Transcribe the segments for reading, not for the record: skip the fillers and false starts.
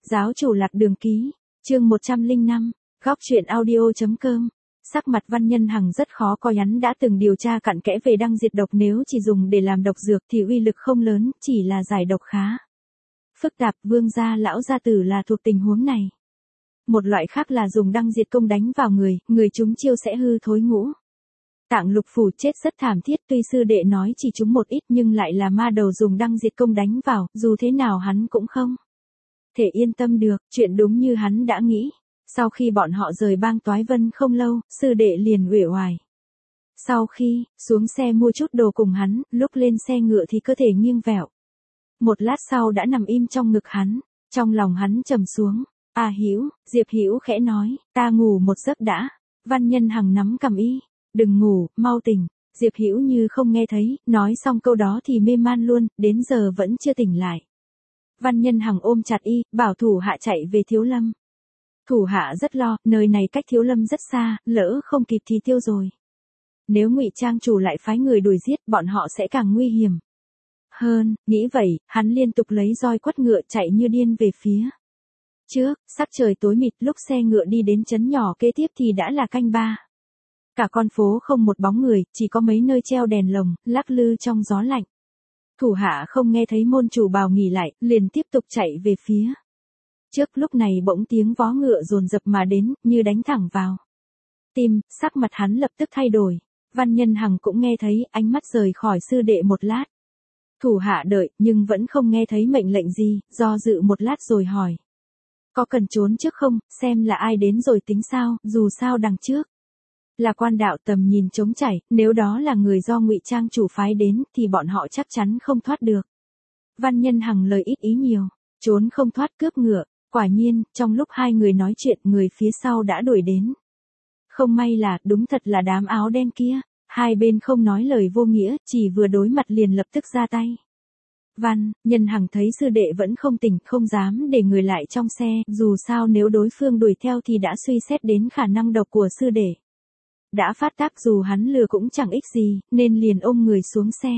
Giáo chủ lạc đường ký, chương 105, góc truyện audio.com. Sắc mặt Văn Nhân Hằng rất khó coi, hắn đã từng điều tra cặn kẽ về đăng diệt độc, nếu chỉ dùng để làm độc dược thì uy lực không lớn, chỉ là giải độc khá phức tạp. Vương gia lão gia tử là thuộc tình huống này. Một loại khác là dùng đăng diệt công đánh vào người, người chúng chiêu sẽ hư thối ngũ tạng lục phủ, chết rất thảm thiết. Tuy sư đệ nói chỉ trúng một ít nhưng lại là ma đầu dùng đăng diệt công đánh vào, dù thế nào hắn cũng không thể yên tâm được. Chuyện đúng như hắn đã nghĩ. Sau khi bọn họ rời bang Toái Vân không lâu, sư đệ liền uể oải. Sau khi xuống xe mua chút đồ cùng hắn, lúc lên xe ngựa thì cơ thể nghiêng vẹo. Một lát sau đã nằm im trong ngực hắn, trong lòng hắn trầm xuống. "A Hữu," Diệp Hữu khẽ nói, "ta ngủ một giấc đã." Văn Nhân Hằng nắm cằm y, "Đừng ngủ, mau tỉnh." Diệp Hữu như không nghe thấy, nói xong câu đó thì mê man luôn, đến giờ vẫn chưa tỉnh lại. Văn Nhân Hằng ôm chặt y, bảo thủ hạ chạy về Thiếu Lâm. Thủ hạ rất lo, nơi này cách Thiếu Lâm rất xa, lỡ không kịp thì tiêu rồi. Nếu Ngụy Trang chủ lại phái người đuổi giết, bọn họ sẽ càng nguy hiểm hơn. Nghĩ vậy, hắn liên tục lấy roi quất ngựa chạy như điên về phía trước. Sắc trời tối mịt, lúc xe ngựa đi đến trấn nhỏ kế tiếp thì đã là canh ba. Cả con phố không một bóng người, chỉ có mấy nơi treo đèn lồng, lắc lư trong gió lạnh. Thủ hạ không nghe thấy môn chủ bảo nghỉ lại, liền tiếp tục chạy về phía trước. Lúc này bỗng tiếng vó ngựa dồn dập mà đến, như đánh thẳng vào tim. Sắc mặt hắn lập tức thay đổi. Văn Nhân Hằng cũng nghe thấy, ánh mắt rời khỏi sư đệ một lát. Thủ hạ đợi, nhưng vẫn không nghe thấy mệnh lệnh gì, do dự một lát rồi hỏi: "Có cần trốn trước không, xem là ai đến rồi tính sao, dù sao đằng trước là quan đạo tầm nhìn trống trải, nếu đó là người do Ngụy Trang chủ phái đến, thì bọn họ chắc chắn không thoát được." Văn Nhân Hằng lời ít ý nhiều, trốn không thoát cướp ngựa. Quả nhiên, trong lúc hai người nói chuyện, người phía sau đã đuổi đến. Không may là, đúng thật là đám áo đen kia. Hai bên không nói lời vô nghĩa, chỉ vừa đối mặt liền lập tức ra tay. Văn Nhân Hằng thấy sư đệ vẫn không tỉnh, không dám để người lại trong xe, dù sao nếu đối phương đuổi theo thì đã suy xét đến khả năng độc của sư đệ đã phát tác, dù hắn lừa cũng chẳng ích gì, nên liền ôm người xuống xe.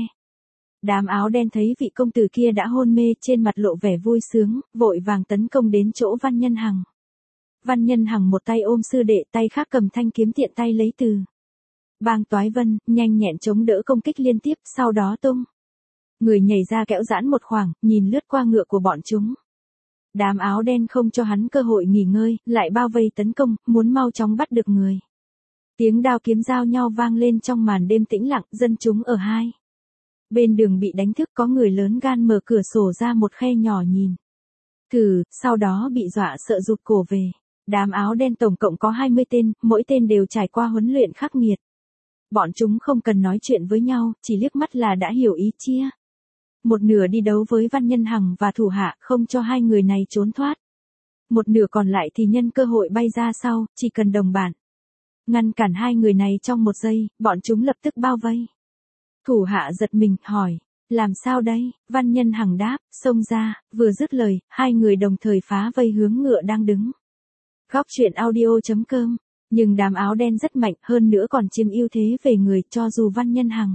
Đám áo đen thấy vị công tử kia đã hôn mê, trên mặt lộ vẻ vui sướng, vội vàng tấn công đến chỗ Văn Nhân Hằng. Văn Nhân Hằng một tay ôm sư đệ, tay khác cầm thanh kiếm tiện tay lấy từ bang Toái Vân, nhanh nhẹn chống đỡ công kích liên tiếp, sau đó tung người nhảy ra kẽo giãn một khoảng, nhìn lướt qua ngựa của bọn chúng. Đám áo đen không cho hắn cơ hội nghỉ ngơi, lại bao vây tấn công, muốn mau chóng bắt được người. Tiếng đao kiếm giao nhau vang lên trong màn đêm tĩnh lặng, dân chúng ở hai bên đường bị đánh thức, có người lớn gan mở cửa sổ ra một khe nhỏ nhìn thử, sau đó bị dọa sợ rụt cổ về. Đám áo đen tổng cộng có 20 tên, mỗi tên đều trải qua huấn luyện khắc nghiệt. Bọn chúng không cần nói chuyện với nhau, chỉ liếc mắt là đã hiểu ý chia. Một nửa đi đấu với Văn Nhân Hằng và thủ hạ, không cho hai người này trốn thoát. Một nửa còn lại thì nhân cơ hội bay ra sau, chỉ cần đồng bạn ngăn cản hai người này trong một giây, bọn chúng lập tức bao vây. Thủ hạ giật mình, hỏi: "Làm sao đây?" Văn Nhân Hằng đáp: "Xông ra." Vừa dứt lời, hai người đồng thời phá vây hướng ngựa đang đứng. Góc truyện audio.com. Nhưng đám áo đen rất mạnh, hơn nữa còn chiếm ưu thế về người, cho dù Văn Nhân Hằng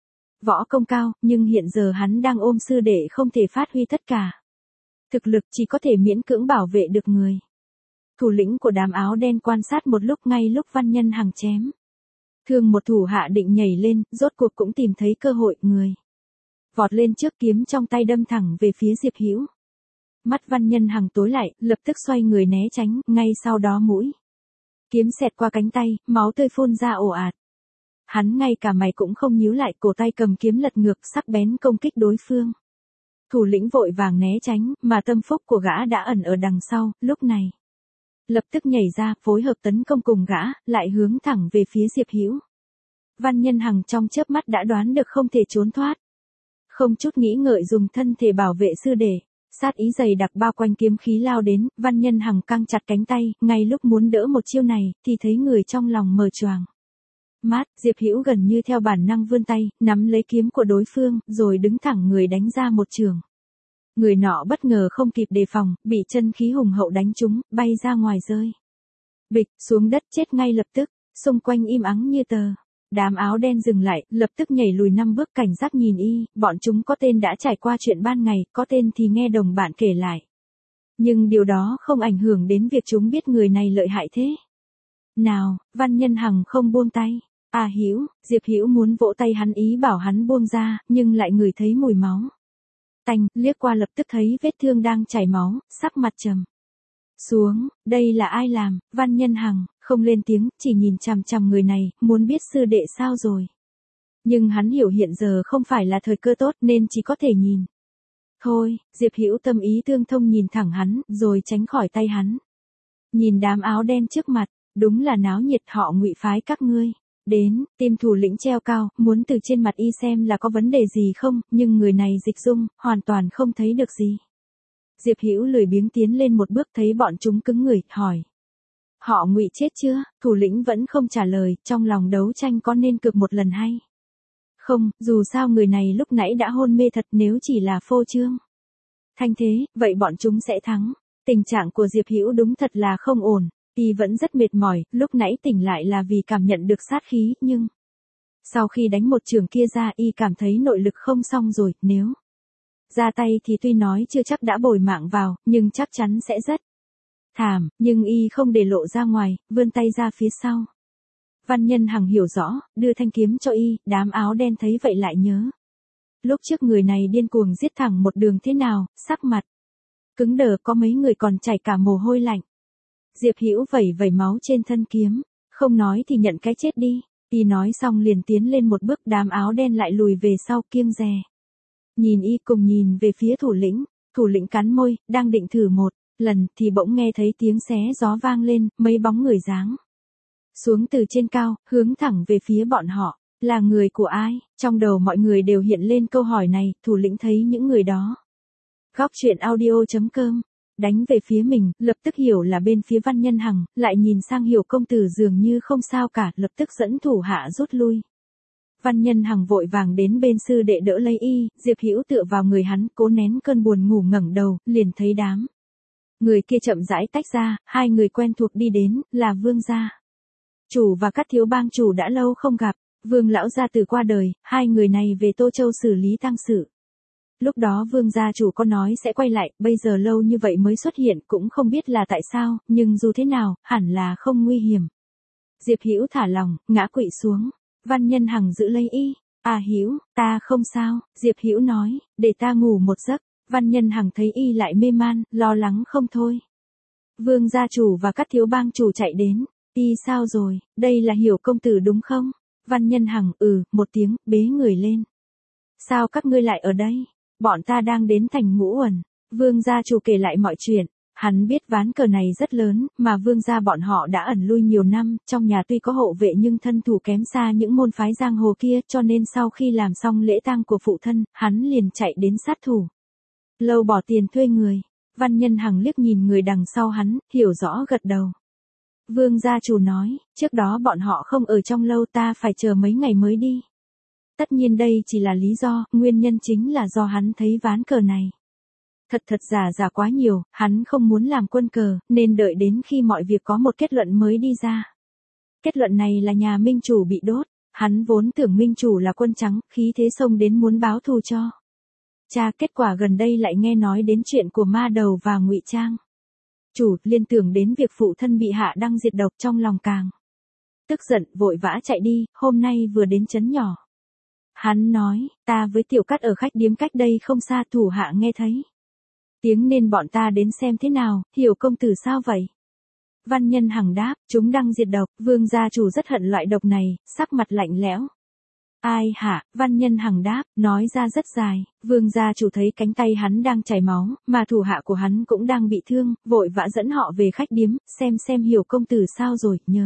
võ công cao, nhưng hiện giờ hắn đang ôm sư đệ, không thể phát huy tất cả thực lực, chỉ có thể miễn cưỡng bảo vệ được người. Thủ lĩnh của đám áo đen quan sát một lúc, ngay lúc Văn Nhân Hằng chém thương một thủ hạ định nhảy lên, rốt cuộc cũng tìm thấy cơ hội, người vọt lên trước, kiếm trong tay đâm thẳng về phía Diệp Hữu. Mắt Văn Nhân Hằng tối lại, lập tức xoay người né tránh, ngay sau đó mũi kiếm xẹt qua cánh tay, máu tươi phun ra ồ ạt. Hắn ngay cả mày cũng không nhíu lại, cổ tay cầm kiếm lật ngược, sắc bén công kích đối phương. Thủ lĩnh vội vàng né tránh, mà tâm phúc của gã đã ẩn ở đằng sau, lúc này lập tức nhảy ra, phối hợp tấn công cùng gã, lại hướng thẳng về phía Diệp Hữu. Văn Nhân Hằng trong chớp mắt đã đoán được không thể trốn thoát. Không chút nghĩ ngợi dùng thân thể bảo vệ sư đệ. Sát ý dày đặc bao quanh, kiếm khí lao đến, Văn Nhân Hằng căng chặt cánh tay, ngay lúc muốn đỡ một chiêu này, thì thấy người trong lòng mờ choàng mắt. Diệp Hữu gần như theo bản năng vươn tay, nắm lấy kiếm của đối phương, rồi đứng thẳng người đánh ra một chưởng. Người nọ bất ngờ không kịp đề phòng, bị chân khí hùng hậu đánh trúng, bay ra ngoài rơi bịch xuống đất, chết ngay lập tức. Xung quanh im ắng như tờ. Đám áo đen dừng lại, lập tức nhảy lùi 5 bước, cảnh giác nhìn y, bọn chúng có tên đã trải qua chuyện ban ngày, có tên thì nghe đồng bạn kể lại. Nhưng điều đó không ảnh hưởng đến việc chúng biết người này lợi hại thế. Nào, Văn Nhân Hằng không buông tay. À Hữu, Diệp Hữu muốn vỗ tay hắn ý bảo hắn buông ra, nhưng lại ngửi thấy mùi máu. Tanh, liếc qua lập tức thấy vết thương đang chảy máu, sắc mặt trầm xuống, đây là ai làm? Văn Nhân Hằng không lên tiếng, chỉ nhìn chằm chằm người này, muốn biết sư đệ sao rồi. Nhưng hắn hiểu hiện giờ không phải là thời cơ tốt nên chỉ có thể nhìn. Thôi, Diệp Hữu tâm ý tương thông nhìn thẳng hắn, rồi tránh khỏi tay hắn. Nhìn đám áo đen trước mặt, đúng là náo nhiệt, họ Ngụy phái các ngươi. Đến, tim thủ lĩnh treo cao, muốn từ trên mặt y xem là có vấn đề gì không, nhưng người này dịch dung, hoàn toàn không thấy được gì. Diệp Hữu lười biếng tiến lên một bước, thấy bọn chúng cứng người, hỏi. Họ Ngụy chết chưa? Thủ lĩnh vẫn không trả lời, trong lòng đấu tranh có nên cược một lần hay? Không, dù sao người này lúc nãy đã hôn mê thật, nếu chỉ là phô trương thanh thế, vậy bọn chúng sẽ thắng. Tình trạng của Diệp Hữu đúng thật là không ổn, y vẫn rất mệt mỏi, lúc nãy tỉnh lại là vì cảm nhận được sát khí, nhưng sau khi đánh một trường kia ra y cảm thấy nội lực không xong rồi, nếu ra tay thì tuy nói chưa chắc đã bồi mạng vào, nhưng chắc chắn sẽ rất thảm, nhưng y không để lộ ra ngoài, vươn tay ra phía sau. Văn Nhân Hằng hiểu rõ, đưa thanh kiếm cho y, đám áo đen thấy vậy lại nhớ. Lúc trước người này điên cuồng giết thẳng một đường thế nào, sắc mặt cứng đờ, có mấy người còn chảy cả mồ hôi lạnh. Diệp Hữu vẩy vẩy máu trên thân kiếm, không nói thì nhận cái chết đi. Y nói xong liền tiến lên một bước, đám áo đen lại lùi về sau kiêng dè. Nhìn y cùng nhìn về phía thủ lĩnh cắn môi, đang định thử một lần thì bỗng nghe thấy tiếng xé gió vang lên, mấy bóng người giáng xuống từ trên cao, hướng thẳng về phía bọn họ. Là người của ai? Trong đầu mọi người đều hiện lên câu hỏi này, thủ lĩnh thấy những người đó. Góc truyện audio.com đánh về phía mình, lập tức hiểu là bên phía Văn Nhân Hằng, lại nhìn sang Hiểu công tử dường như không sao cả, lập tức dẫn thủ hạ rút lui. Văn Nhân Hằng vội vàng đến bên sư đệ đỡ lấy y, Diệp Hữu tựa vào người hắn, cố nén cơn buồn ngủ, ngẩng đầu, liền thấy đám người kia chậm rãi tách ra, hai người quen thuộc đi đến, là Vương gia chủ và Cát thiếu bang chủ đã lâu không gặp. Vương lão gia tử qua đời, hai người này về Tô Châu xử lý tang sự. Lúc đó Vương gia chủ có nói sẽ quay lại, bây giờ lâu như vậy mới xuất hiện, cũng không biết là tại sao, nhưng dù thế nào, hẳn là không nguy hiểm. Diệp Hữu thả lòng, ngã quỵ xuống. Văn Nhân Hằng giữ lấy y. À Hữu, ta không sao, Diệp Hữu nói, để ta ngủ một giấc. Văn Nhân Hằng thấy y lại mê man, lo lắng không thôi. Vương gia chủ và Cát thiếu bang chủ chạy đến. Y sao rồi, đây là Hiểu công tử đúng không? Văn Nhân Hằng, một tiếng, bế người lên. Sao các ngươi lại ở đây? Bọn ta đang đến thành Ngũ Uẩn. Vương gia chủ kể lại mọi chuyện. Hắn biết ván cờ này rất lớn, mà vương gia bọn họ đã ẩn lui nhiều năm, trong nhà tuy có hộ vệ nhưng thân thủ kém xa những môn phái giang hồ kia, cho nên sau khi làm xong lễ tang của phụ thân, hắn liền chạy đến sát thủ. Lâu bỏ tiền thuê người. Văn Nhân Hằng liếc nhìn người đằng sau hắn, hiểu rõ gật đầu. Vương gia chủ nói, trước đó bọn họ không ở trong lâu, ta phải chờ mấy ngày mới đi. Tất nhiên đây chỉ là lý do, nguyên nhân chính là do hắn thấy ván cờ này thật giả quá nhiều, hắn không muốn làm quân cờ, nên đợi đến khi mọi việc có một kết luận mới đi ra. Kết luận này là nhà minh chủ bị đốt, hắn vốn tưởng minh chủ là quân trắng, khí thế xông đến muốn báo thù cho cha, kết quả gần đây lại nghe nói đến chuyện của Ma Đầu và Ngụy Trang chủ, liên tưởng đến việc phụ thân bị hạ đăng diệt độc, trong lòng càng tức giận, vội vã chạy đi, hôm nay vừa đến trấn nhỏ. Hắn nói, ta với Tiểu Cát ở khách điếm cách đây không xa, thủ hạ nghe thấy tiếng nên bọn ta đến xem thế nào. Hiểu công tử sao vậy? Văn Nhân Hằng đáp, chúng đang diệt độc. Vương gia chủ rất hận loại độc này, sắc mặt lạnh lẽo. Ai hả? Văn Nhân Hằng đáp, nói ra rất dài. Vương gia chủ thấy cánh tay hắn đang chảy máu, mà thủ hạ của hắn cũng đang bị thương, vội vã dẫn họ về khách điếm, xem Hiểu công tử sao rồi, nhớ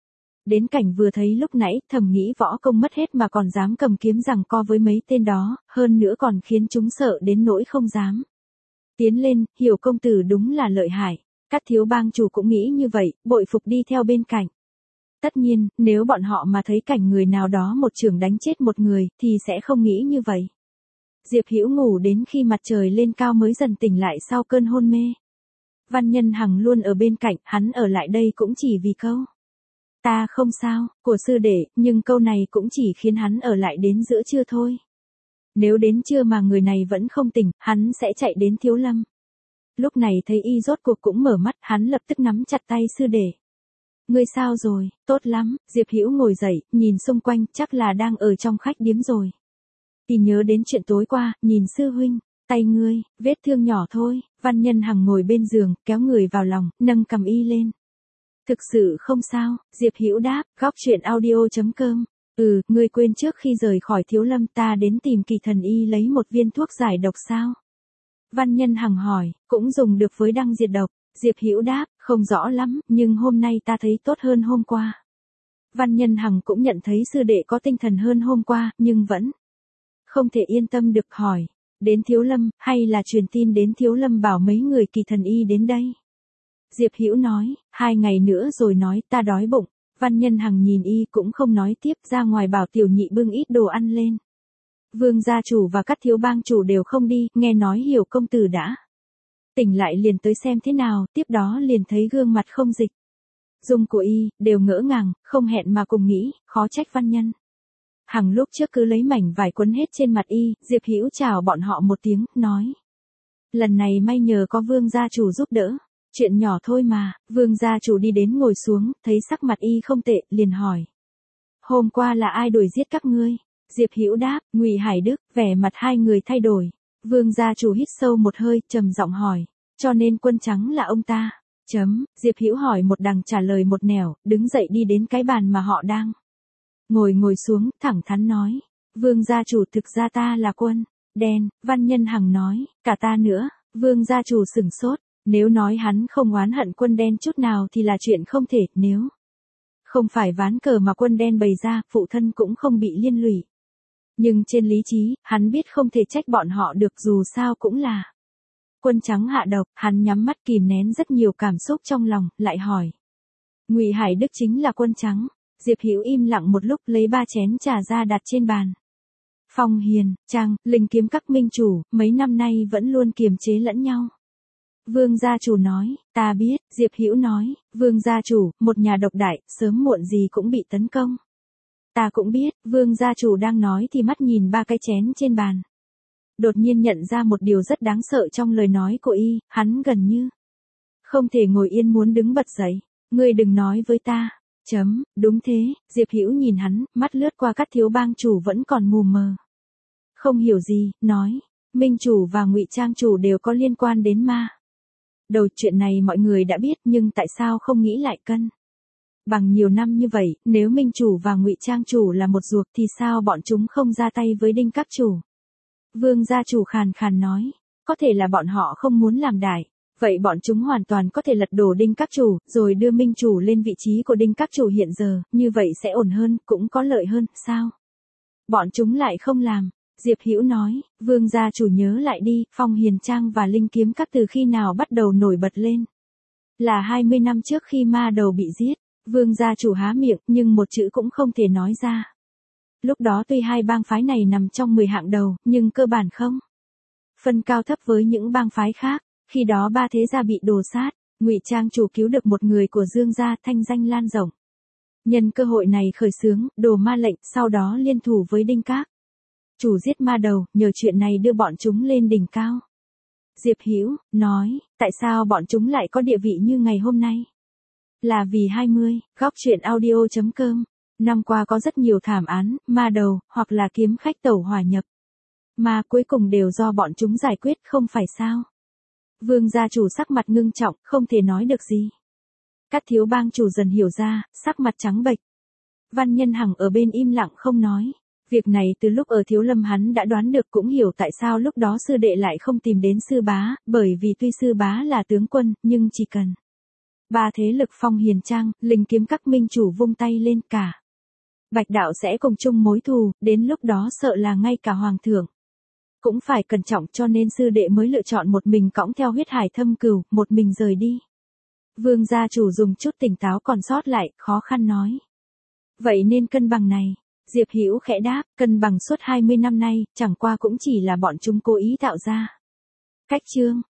đến cảnh vừa thấy lúc nãy, thầm nghĩ võ công mất hết mà còn dám cầm kiếm giằng co với mấy tên đó, hơn nữa còn khiến chúng sợ đến nỗi không dám tiến lên. Hiểu công tử đúng là lợi hại. Cát thiếu bang chủ cũng nghĩ như vậy, bội phục đi theo bên cạnh. Tất nhiên, nếu bọn họ mà thấy cảnh người nào đó một chưởng đánh chết một người, thì sẽ không nghĩ như vậy. Diệp Hữu ngủ đến khi mặt trời lên cao mới dần tỉnh lại sau cơn hôn mê. Văn Nhân Hằng luôn ở bên cạnh, hắn ở lại đây cũng chỉ vì câu ta không sao, của sư đệ, nhưng câu này cũng chỉ khiến hắn ở lại đến giữa trưa thôi. Nếu đến trưa mà người này vẫn không tỉnh, hắn sẽ chạy đến Thiếu Lâm. Lúc này thấy y rốt cuộc cũng mở mắt, hắn lập tức nắm chặt tay sư đệ. Ngươi sao rồi, tốt lắm, Diệp Hữu ngồi dậy, nhìn xung quanh, chắc là đang ở trong khách điếm rồi. Y nhớ đến chuyện tối qua, nhìn sư huynh, tay ngươi, vết thương nhỏ thôi, Văn Nhân Hằng ngồi bên giường, kéo người vào lòng, nâng cầm y lên. Thực sự không sao, Diệp Hữu đáp, góc chuyện audio.com. Ngươi quên trước khi rời khỏi Thiếu Lâm ta đến tìm Kỳ Thần Y lấy một viên thuốc giải độc sao? Văn Nhân Hằng hỏi, cũng dùng được với đăng diệt độc. Diệp Hữu đáp, không rõ lắm, nhưng hôm nay ta thấy tốt hơn hôm qua. Văn Nhân Hằng cũng nhận thấy sư đệ có tinh thần hơn hôm qua, nhưng vẫn không thể yên tâm được, hỏi, đến Thiếu Lâm, hay là truyền tin đến Thiếu Lâm bảo mấy người Kỳ Thần Y đến đây? Diệp Hữu nói, 2 ngày nữa rồi nói, ta đói bụng. Văn Nhân Hằng nhìn y cũng không nói tiếp, ra ngoài bảo tiểu nhị bưng ít đồ ăn lên. Vương gia chủ và các thiếu bang chủ đều không đi, nghe nói Hiểu công tử đã tỉnh lại liền tới xem thế nào, tiếp đó liền thấy gương mặt không dịch dung của y, đều ngỡ ngàng, không hẹn mà cùng nghĩ, khó trách Văn Nhân Hằng lúc trước cứ lấy mảnh vải quấn hết trên mặt y. Diệp Hữu chào bọn họ một tiếng, nói, lần này may nhờ có Vương gia chủ giúp đỡ. Chuyện nhỏ thôi mà. Vương gia chủ đi đến ngồi xuống, thấy sắc mặt y không tệ, liền hỏi, hôm qua là ai đuổi giết các ngươi? Diệp Hữu đáp, Ngụy Hải Đức. Vẻ mặt hai người thay đổi. Vương gia chủ hít sâu một hơi, trầm giọng hỏi, cho nên Quân Trắng là ông ta? Diệp Hữu hỏi một đằng trả lời một nẻo, đứng dậy đi đến cái bàn mà họ đang ngồi xuống, thẳng thắn nói, Vương gia chủ, thực ra ta là Quân Đen. Văn Nhân Hằng nói, cả ta nữa. Vương gia chủ sửng sốt. Nếu nói hắn không oán hận Quân Đen chút nào thì là chuyện không thể, nếu không phải ván cờ mà Quân Đen bày ra, phụ thân cũng không bị liên lụy. Nhưng trên lý trí, hắn biết không thể trách bọn họ được, dù sao cũng là Quân Trắng hạ độc. Hắn nhắm mắt kìm nén rất nhiều cảm xúc trong lòng, lại hỏi, Ngụy Hải Đức chính là Quân Trắng? Diệp Hữu im lặng một lúc, lấy 3 chén trà ra đặt trên bàn. Phong Hiền Trang, Linh Kiếm các minh chủ, mấy năm nay vẫn luôn kiềm chế lẫn nhau. Vương gia chủ nói, ta biết. Diệp Hữu nói, Vương gia chủ, một nhà độc đại, sớm muộn gì cũng bị tấn công. Ta cũng biết. Vương gia chủ đang nói thì mắt nhìn 3 cái chén trên bàn. Đột nhiên nhận ra một điều rất đáng sợ trong lời nói của y, hắn gần như không thể ngồi yên, muốn đứng bật dậy. Ngươi đừng nói với ta. Đúng thế. Diệp Hữu nhìn hắn, mắt lướt qua các thiếu bang chủ vẫn còn mù mờ. Không hiểu gì, nói, Minh chủ và Ngụy Trang chủ đều có liên quan đến ma đầu. Chuyện này mọi người đã biết, nhưng tại sao không nghĩ lại cân bằng nhiều năm như vậy? Nếu Minh chủ và Ngụy Trang chủ là một ruột thì sao bọn chúng không ra tay với Đinh các chủ? Vương gia chủ khàn khàn nói, có thể là bọn họ không muốn làm đại. Vậy bọn chúng hoàn toàn có thể lật đổ Đinh các chủ, rồi đưa Minh chủ lên vị trí của Đinh các chủ hiện giờ, như vậy sẽ ổn hơn, cũng có lợi hơn, sao? Bọn chúng lại không làm. Diệp Hữu nói, Vương gia chủ nhớ lại đi, Phong Hiền Trang và Linh Kiếm các từ khi nào bắt đầu nổi bật lên? Là 20 năm trước khi ma đầu bị giết. Vương gia chủ há miệng, nhưng một chữ cũng không thể nói ra. Lúc đó tuy hai bang phái này nằm trong 10 hạng đầu, nhưng cơ bản không phân cao thấp với những bang phái khác. Khi đó 3 thế gia bị đổ sát, Ngụy Trang chủ cứu được một người của Dương gia, thanh danh lan rộng. Nhân cơ hội này khởi xướng đồ ma lệnh, sau đó liên thủ với Đinh các chủ giết ma đầu, nhờ chuyện này đưa bọn chúng lên đỉnh cao. Diệp Hữu nói, tại sao bọn chúng lại có địa vị như ngày hôm nay? Là vì 20, góc chuyện audio.com. Năm qua có rất nhiều thảm án, ma đầu, hoặc là kiếm khách tẩu hỏa nhập ma, cuối cùng đều do bọn chúng giải quyết, không phải sao? Vương gia chủ sắc mặt ngưng trọng, không thể nói được gì. Các thiếu bang chủ dần hiểu ra, sắc mặt trắng bệch. Văn Nhân Hằng ở bên im lặng không nói. Việc này từ lúc ở Thiếu Lâm hắn đã đoán được, cũng hiểu tại sao lúc đó sư đệ lại không tìm đến sư bá, bởi vì tuy sư bá là tướng quân, nhưng chỉ cần 3 thế lực Phong Hiền Trang, Linh Kiếm các minh chủ vung tay lên, cả Bạch đạo sẽ cùng chung mối thù, đến lúc đó sợ là ngay cả hoàng thượng cũng phải cẩn trọng, cho nên sư đệ mới lựa chọn một mình cõng theo huyết hải thâm cửu, một mình rời đi. Vương gia chủ dùng chút tỉnh táo còn sót lại, khó khăn nói. Vậy nên cân bằng này, Diệp Hữu khẽ đáp, cân bằng suốt 20 năm nay, chẳng qua cũng chỉ là bọn chúng cố ý tạo ra. Cách chương